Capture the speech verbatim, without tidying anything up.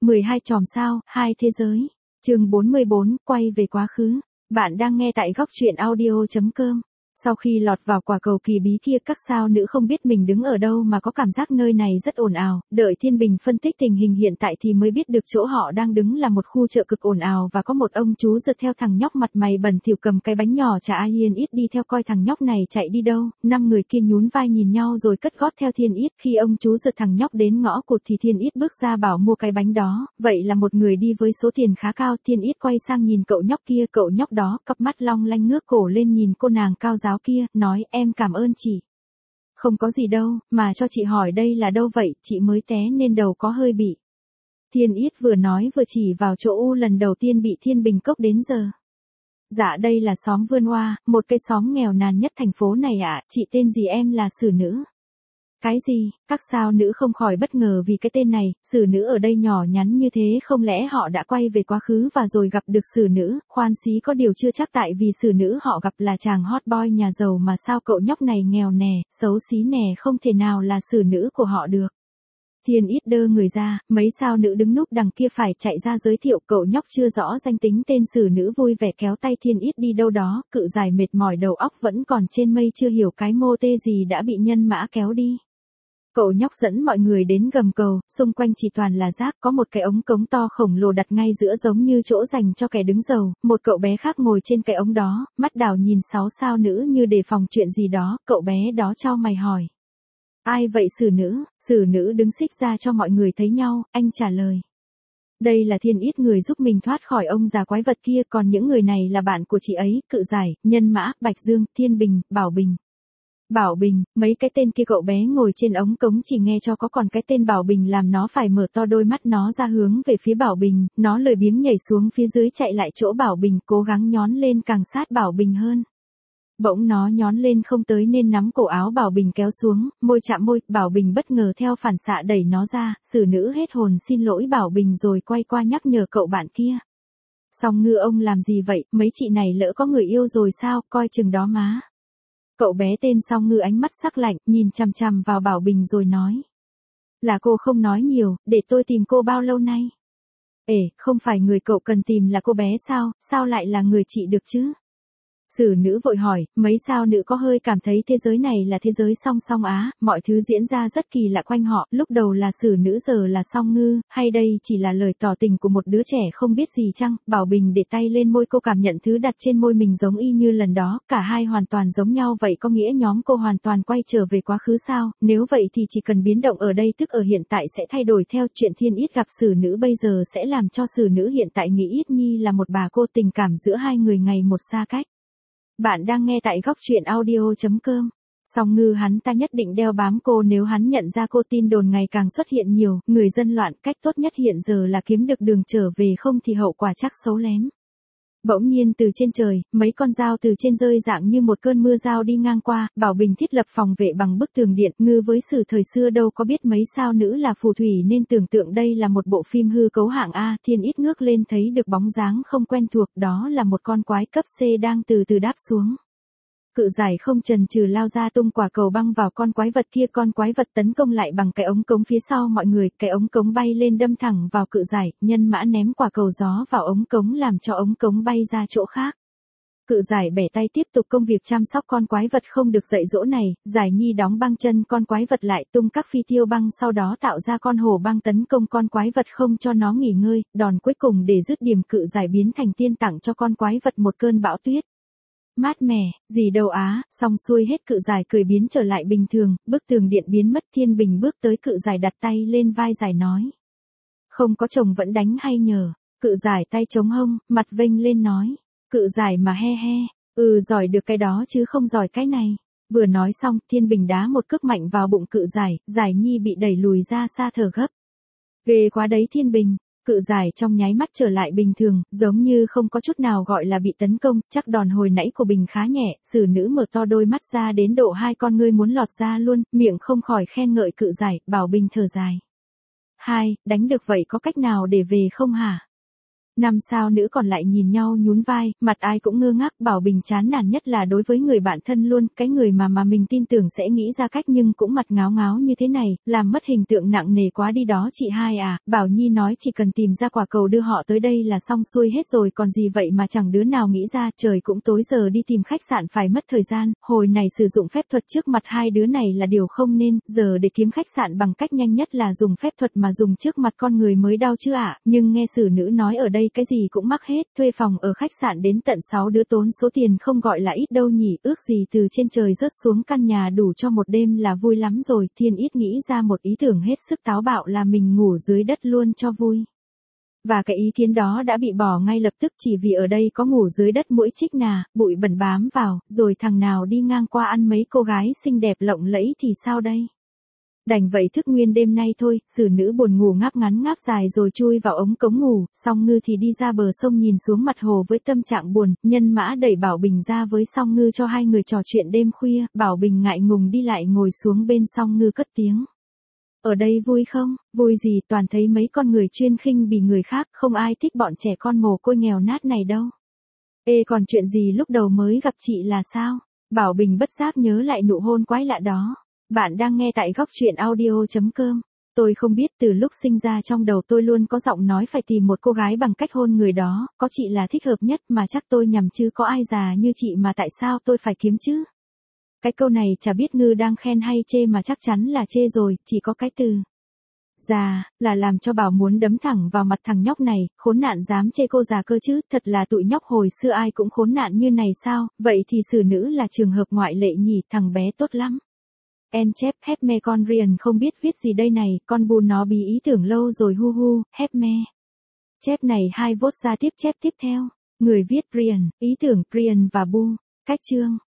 mười hai chòm sao, hai thế giới. Chương bốn mươi bốn, quay về quá khứ. Bạn đang nghe tại góc truyện audio chấm com. Sau khi lọt vào quả cầu kỳ bí kia, các sao nữ không biết mình đứng ở đâu mà có cảm giác nơi này rất ồn ào, đợi Thiên Bình phân tích tình hình hiện tại thì mới biết được chỗ họ đang đứng là một khu chợ cực ồn ào và có một ông chú giật theo thằng nhóc mặt mày bẩn thỉu cầm cái bánh nhỏ chả ai yên ít đi theo coi thằng nhóc này chạy đi đâu. Năm người kia nhún vai nhìn nhau rồi cất gót theo Thiên Ít. Khi ông chú giật thằng nhóc đến ngõ cụt thì Thiên Ít bước ra bảo mua cái bánh đó, vậy là một người đi với số tiền khá cao. Thiên Ít quay sang nhìn cậu nhóc kia, cậu nhóc đó cặp mắt long lanh ngước cổ lên nhìn cô nàng cao giáo kia, nói em cảm ơn chị. Không có gì đâu, mà cho chị hỏi đây là đâu vậy, chị mới té nên đầu có hơi bị. Thiên Ít vừa nói vừa chỉ vào chỗ U lần đầu tiên bị Thiên Bình cốc đến giờ. Dạ đây là xóm Vươn Oa, một cái xóm nghèo nàn nhất thành phố này ạ, chị tên gì em là Sử Nữ. Cái gì, các sao nữ không khỏi bất ngờ vì cái tên này, Sử Nữ ở đây nhỏ nhắn như thế, không lẽ họ đã quay về quá khứ và rồi gặp được Sử Nữ, khoan xí có điều chưa chắc tại vì Sử Nữ họ gặp là chàng hot boy nhà giàu mà sao cậu nhóc này nghèo nè, xấu xí nè, không thể nào là Sử Nữ của họ được. Thiên Ít đơ người ra, mấy sao nữ đứng núp đằng kia phải chạy ra giới thiệu, cậu nhóc chưa rõ danh tính tên Sử Nữ vui vẻ kéo tay Thiên Ít đi đâu đó, cự dài mệt mỏi đầu óc vẫn còn trên mây chưa hiểu cái mô tê gì đã bị nhân mã kéo đi. Cậu nhóc dẫn mọi người đến gầm cầu, xung quanh chỉ toàn là rác, có một cái ống cống to khổng lồ đặt ngay giữa giống như chỗ dành cho kẻ đứng giàu, một cậu bé khác ngồi trên cái ống đó, mắt đảo nhìn sáu sao nữ như đề phòng chuyện gì đó, cậu bé đó chau mày hỏi. Ai vậy Sử Nữ? Sử Nữ đứng xích ra cho mọi người thấy nhau, anh trả lời. Đây là Thiên Ít người giúp mình thoát khỏi ông già quái vật kia, còn những người này là bạn của chị ấy, Cự Giải, Nhân Mã, Bạch Dương, Thiên Bình, Bảo Bình. Bảo Bình, mấy cái tên kia cậu bé ngồi trên ống cống chỉ nghe cho có, còn cái tên Bảo Bình làm nó phải mở to đôi mắt nó ra hướng về phía Bảo Bình, nó lười biếng nhảy xuống phía dưới chạy lại chỗ Bảo Bình, cố gắng nhón lên càng sát Bảo Bình hơn. Bỗng nó nhón lên không tới nên nắm cổ áo Bảo Bình kéo xuống, môi chạm môi, Bảo Bình bất ngờ theo phản xạ đẩy nó ra, Sử Nữ hết hồn xin lỗi Bảo Bình rồi quay qua nhắc nhở cậu bạn kia. Song Ngư ông làm gì vậy, mấy chị này lỡ có người yêu rồi sao, coi chừng đó má. Cậu bé tên Song Ngư ánh mắt sắc lạnh, nhìn chằm chằm vào Bảo Bình rồi nói. Là cô không nói nhiều, để tôi tìm cô bao lâu nay? Ê, không phải người cậu cần tìm là cô bé sao, sao lại là người chị được chứ? Sử Nữ vội hỏi, mấy sao nữ có hơi cảm thấy thế giới này là thế giới song song á, mọi thứ diễn ra rất kỳ lạ quanh họ, lúc đầu là Sử Nữ giờ là Song Ngư, hay đây chỉ là lời tỏ tình của một đứa trẻ không biết gì chăng? Bảo Bình để tay lên môi cô cảm nhận thứ đặt trên môi mình giống y như lần đó, cả hai hoàn toàn giống nhau, vậy có nghĩa nhóm cô hoàn toàn quay trở về quá khứ sao? Nếu vậy thì chỉ cần biến động ở đây tức ở hiện tại sẽ thay đổi theo chuyện Thiên Ít gặp Sử Nữ bây giờ sẽ làm cho Sử Nữ hiện tại nghĩ Ít Nhi là một bà cô, tình cảm giữa hai người ngày một xa cách. Bạn đang nghe tại góc truyện audio chấm com. Song Ngư hắn ta nhất định đeo bám cô, nếu hắn nhận ra cô tin đồn ngày càng xuất hiện nhiều, người dân loạn, cách tốt nhất hiện giờ là kiếm được đường trở về, không thì hậu quả chắc xấu lém. Bỗng nhiên từ trên trời, mấy con dao từ trên rơi dạng như một cơn mưa dao đi ngang qua, Bảo Bình thiết lập phòng vệ bằng bức tường điện, Ngư với Sử thời xưa đâu có biết mấy sao nữ là phù thủy nên tưởng tượng đây là một bộ phim hư cấu hạng A. Thiên Ít ngước lên thấy được bóng dáng không quen thuộc, đó là một con quái cấp C đang từ từ đáp xuống. Cự Giải không chần chừ lao ra tung quả cầu băng vào con quái vật kia, con quái vật tấn công lại bằng cái ống cống phía sau mọi người, cái ống cống bay lên đâm thẳng vào Cự Giải, Nhân Mã ném quả cầu gió vào ống cống làm cho ống cống bay ra chỗ khác. Cự Giải bẻ tay tiếp tục công việc chăm sóc con quái vật không được dạy dỗ này, Giải Nhi đóng băng chân con quái vật lại, tung các phi tiêu băng, sau đó tạo ra con hổ băng tấn công con quái vật không cho nó nghỉ ngơi, đòn cuối cùng để dứt điểm Cự Giải biến thành tiên tặng cho con quái vật một cơn bão tuyết. Mát mẻ, gì đâu á, xong xuôi hết Cự Giải cười biến trở lại bình thường, bức tường điện biến mất. Thiên Bình bước tới Cự Giải đặt tay lên vai Giải nói. Không có chồng vẫn đánh hay nhờ? Cự Giải tay chống hông, mặt vênh lên nói. Cự Giải mà he he, ừ giỏi được cái đó chứ không giỏi cái này. Vừa nói xong, Thiên Bình đá một cước mạnh vào bụng Cự Giải, Giải Nhi bị đẩy lùi ra xa thở gấp. Ghê quá đấy Thiên Bình. Cự Giải trong nháy mắt trở lại bình thường, giống như không có chút nào gọi là bị tấn công, chắc đòn hồi nãy của Bình khá nhẹ. Sử Nữ mở to đôi mắt ra đến độ hai con ngươi muốn lọt ra luôn, miệng không khỏi khen ngợi Cự Giải. Bảo Bình thở dài. Hai, đánh được vậy có cách nào để về không hả? Năm sao nữ còn lại nhìn nhau nhún vai, mặt ai cũng ngơ ngác. Bảo Bình chán nản nhất là đối với người bạn thân luôn, cái người mà mà mình tin tưởng sẽ nghĩ ra cách nhưng cũng mặt ngáo ngáo như thế này, làm mất hình tượng nặng nề quá đi đó chị hai à. Bảo Nhi nói chỉ cần tìm ra quả cầu đưa họ tới đây là xong xuôi hết rồi còn gì vậy mà chẳng đứa nào nghĩ ra. Trời cũng tối giờ đi tìm khách sạn phải mất thời gian, hồi này sử dụng phép thuật trước mặt hai đứa này là điều không nên, giờ để kiếm khách sạn bằng cách nhanh nhất là dùng phép thuật mà dùng trước mặt con người mới đau chứ ạ. Nhưng nghe xử nữ nói ở đây cái gì cũng mắc hết, thuê phòng ở khách sạn đến tận sáu đứa tốn số tiền không gọi là ít đâu nhỉ, ước gì từ trên trời rớt xuống căn nhà đủ cho một đêm là vui lắm rồi. Thiên Ít nghĩ ra một ý tưởng hết sức táo bạo là mình ngủ dưới đất luôn cho vui. Và cái ý kiến đó đã bị bỏ ngay lập tức chỉ vì ở đây có ngủ dưới đất muỗi chích nà, bụi bẩn bám vào, rồi thằng nào đi ngang qua ăn mấy cô gái xinh đẹp lộng lẫy thì sao đây? Đành vậy thức nguyên đêm nay thôi. Xử nữ buồn ngủ ngáp ngắn ngáp dài rồi chui vào ống cống ngủ, Song Ngư thì đi ra bờ sông nhìn xuống mặt hồ với tâm trạng buồn. Nhân Mã đẩy Bảo Bình ra với Song Ngư cho hai người trò chuyện đêm khuya. Bảo Bình ngại ngùng đi lại ngồi xuống bên Song Ngư cất tiếng. Ở đây vui không? Vui gì, toàn thấy mấy con người chuyên khinh bỉ người khác, không ai thích bọn trẻ con mồ côi nghèo nát này đâu. Ê còn chuyện gì lúc đầu mới gặp chị là sao? Bảo Bình bất giác nhớ lại nụ hôn quái lạ đó. Bạn đang nghe tại góc truyện audio chấm com. Tôi không biết, từ lúc sinh ra trong đầu tôi luôn có giọng nói phải tìm một cô gái bằng cách hôn người đó, có chị là thích hợp nhất mà chắc tôi nhầm chứ có ai già như chị mà tại sao tôi phải kiếm chứ? Cái câu này chả biết Ngư đang khen hay chê mà chắc chắn là chê rồi, chỉ có cái từ già là làm cho Bảo muốn đấm thẳng vào mặt thằng nhóc này, khốn nạn dám chê cô già cơ chứ, thật là tụi nhóc hồi xưa ai cũng khốn nạn như này sao? Vậy thì xử nữ là trường hợp ngoại lệ nhỉ, thằng bé tốt lắm. En chép hép me con Rian không biết viết gì đây này, con bu nó bí ý tưởng lâu rồi hu hu, hép me. Chép này hai vốt ra tiếp chép tiếp theo. Người viết Rian, ý tưởng Rian và bu. Cách chương.